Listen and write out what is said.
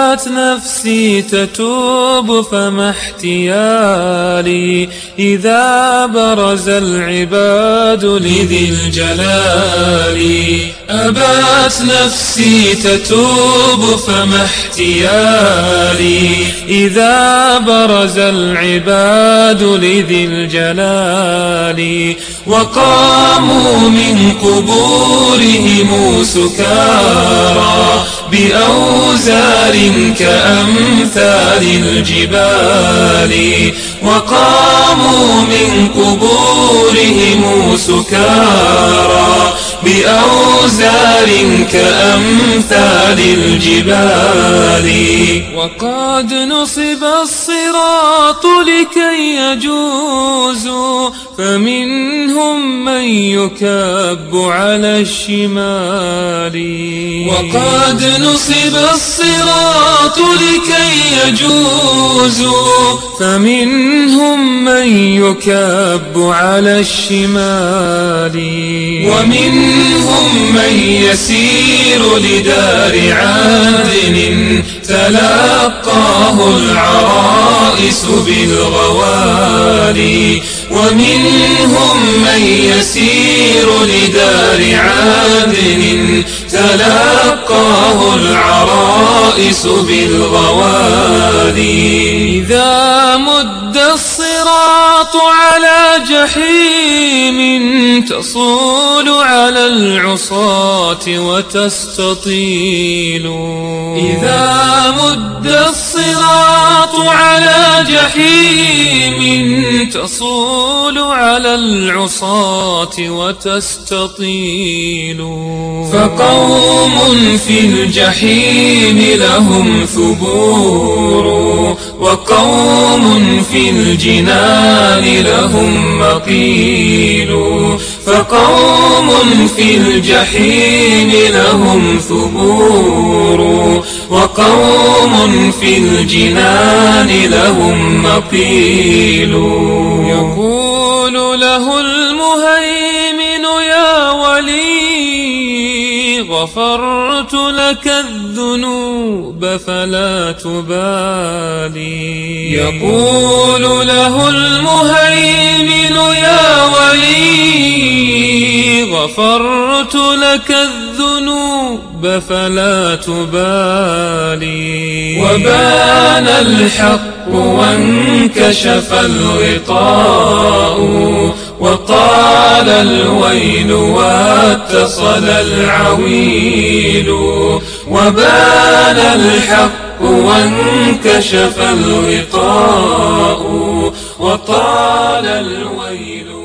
أبات نفسي تتوب فما احتيالي إذا برز العباد لذي الجلال. أبات نفسي تتوب فما احتيالي إذا برز العباد لذي الجلال. وقاموا من قبورهم سكارى بأوزار كأمثال الجبال. وقاموا من قبورهم سكارى بأوزار كأمثال الجبال. وقد نصب الصراط لكي يجوزوا فمنهم من يكب على الشمال. وقد نصب الصراط لكي يجوزوا فمنهم من يكب على الشمال. ومنهم من يسير لدار عدن تلقاه العرائس بالغوالي. ومنهم من يسير لدار عدن تلقاه العرائس بالغوالي. إذا مد الصراط على جحيم تصول على العصاة وتستطيل. إذا مد الصراط على جحيم تصول على العصاة وتستطيل. فقوم في الجحيم لهم ثبور وقوم في الجنان لهم مقيل. فقوم في الجحيم لهم ثبور وقوم في الجنان لهم مقيل. يقول له المهيمن يا ولي غفرت لك الذنوب فلا تبالي. يقول له المهيمن يا ولي غفرت لك الذنوب فلا تبالي. وبان الحق وانكشف الغطاء وطال الويل واتصل العويل. وبان الحق وانكشف الغطاء وطال الويل